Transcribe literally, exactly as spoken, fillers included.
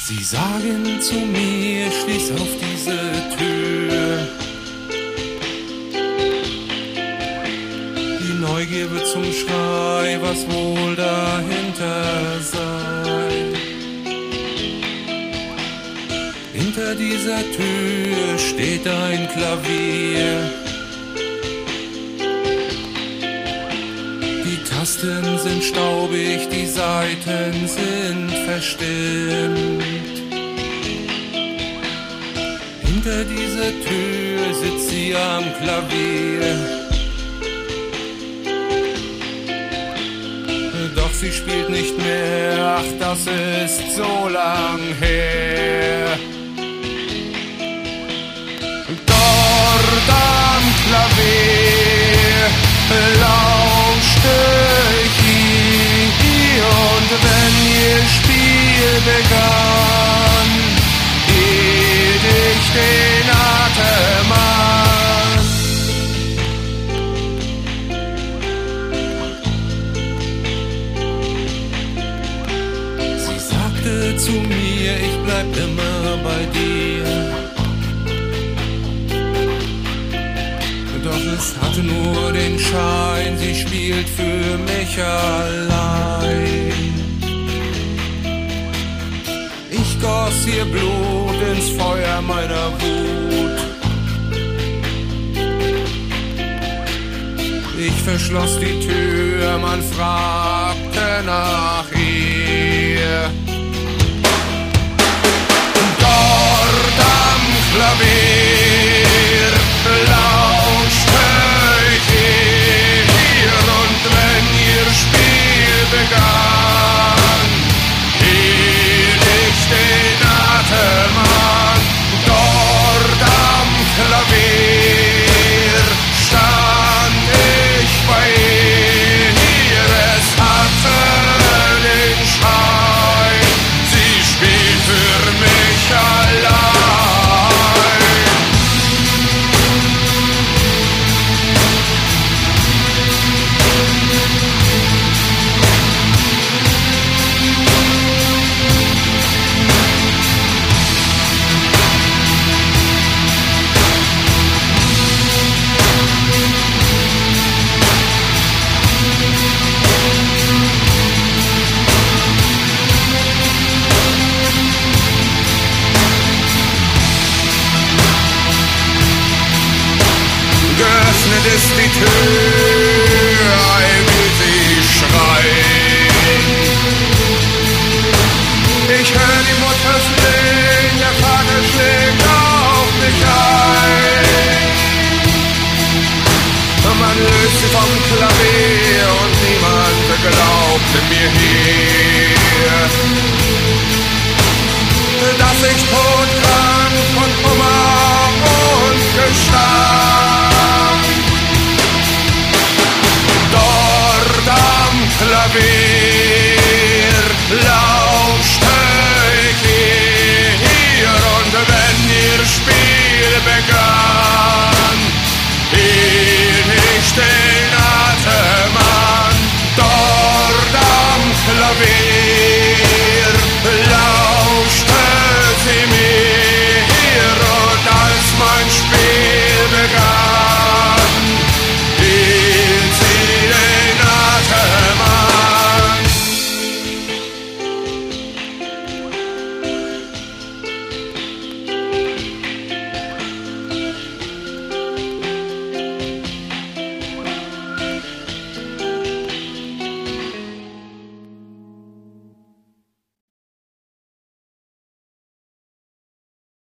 Sie sagen zu mir, schließ auf diese Tür. Die Neugier wird zum Schrei, was wohl dahinter sei. Hinter dieser Tür steht ein Klavier. Die Tasten sind staubig, die Saiten sind verstimmt. Hinter dieser Tür sitzt sie am Klavier. Doch sie spielt nicht mehr, ach, das ist so lang her. Dort am Klavier lauschte ich ihr, und wenn ihr Spiel begann, hielt ich den Atem an. Sie sagte zu mir, ich bleib immer bei dir. Doch es hatte nur den Schein, sie spielt für mich allein. Ich goss ihr Blut ins Feuer meiner Wut. Ich verschloss die Tür, man fragte nach ihr. Dort am Klavier lauschte ich ihr, und wenn ihr Spiel begann, hielt ich den Atem an. Dort am Klavier stand ich bei ihr, es hatte den Schein, sie spielt für mich allein. Geöffnet ist die Tür, ein will sie schreien. Ich hör die Mutter flehen, der Vater schlägt auf mich ein. Man löst sie vom Klavier und niemand glaubte mir hier, dass ich todkrank von Kummer und Gestank dort am Klavier